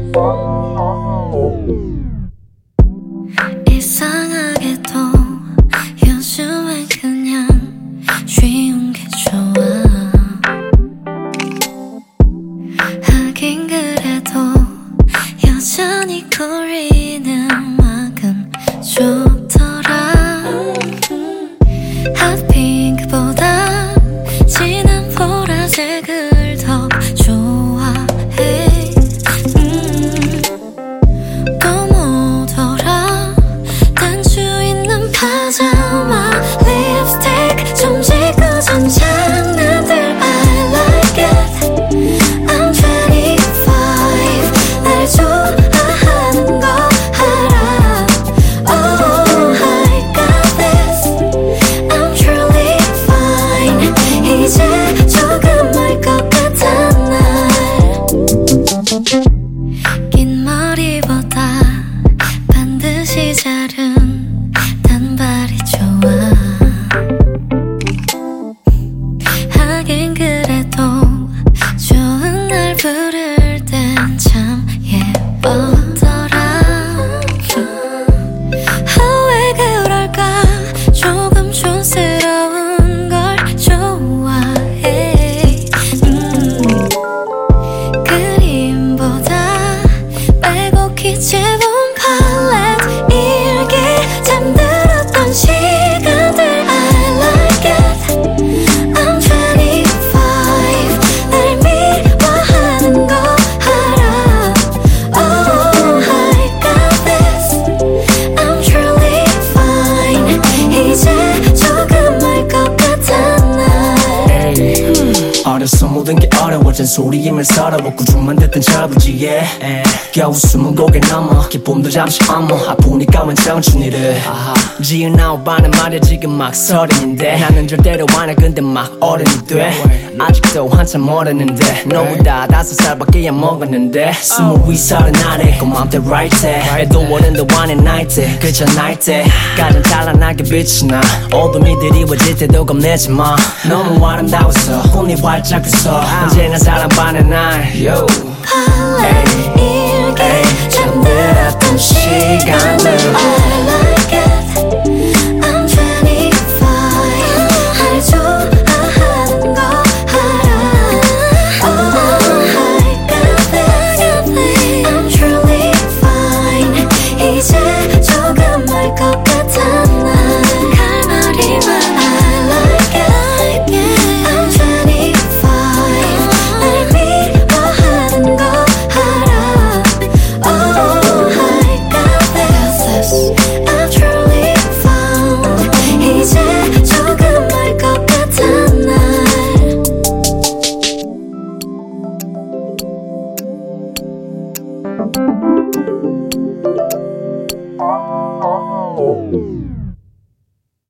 이상하게도 요즘엔 그냥 쉬운 게 좋아. 하긴 그래도 여전히 거리는 음악은 좋더라. 핫핑크보다 진한 보라색을 더 좋아해. 또 뭐더라, 단추 있는 파자마, 립스틱 좀 지고전 장난들 I like it. I'm 25, 날 좋아하는 거 알아. Oh, I got this, I'm truly fine. 이제 조금 알 것 같아 날. 긴 머리보다 반드시 자른 단발이 좋아. 하긴 그래도 좋은 날 부를 땐 참 예쁘더라. 왜 그럴까, 조금 촌스러운 걸 좋아해. 그림보다 빼곡히 채운 팔레트, 일기 잠들었던 시간들 I like it. I'm 25, 날 미워하는 거 알아. Oh, I got this, I'm truly fine. 이제 조금 알 것 같아 날. 어려서 모든 게 어려워 잔소리임을 서러워 꾸중만 듣던 저부지에 겨우 20곡에 넘어 기쁨도 잠시 어머 아프니까 웬 청춘이를 지은 아홉반은 말야 지금 막 서른인데 나는 절대로 안해 근데 막 어른이 돼. 아직도 한참 모르는데 너보다 5살밖에 안 먹었는데 22, 30 고맘때 right 때 애도 어른도 안해 나이 때 그저 나이 때 가장 찬란하게 빛이 나. 어둠이 드리워질 때도 겁내지 마. 너무 아름다워서 꿈이 활짝 웃어 언제나 사랑받는 날.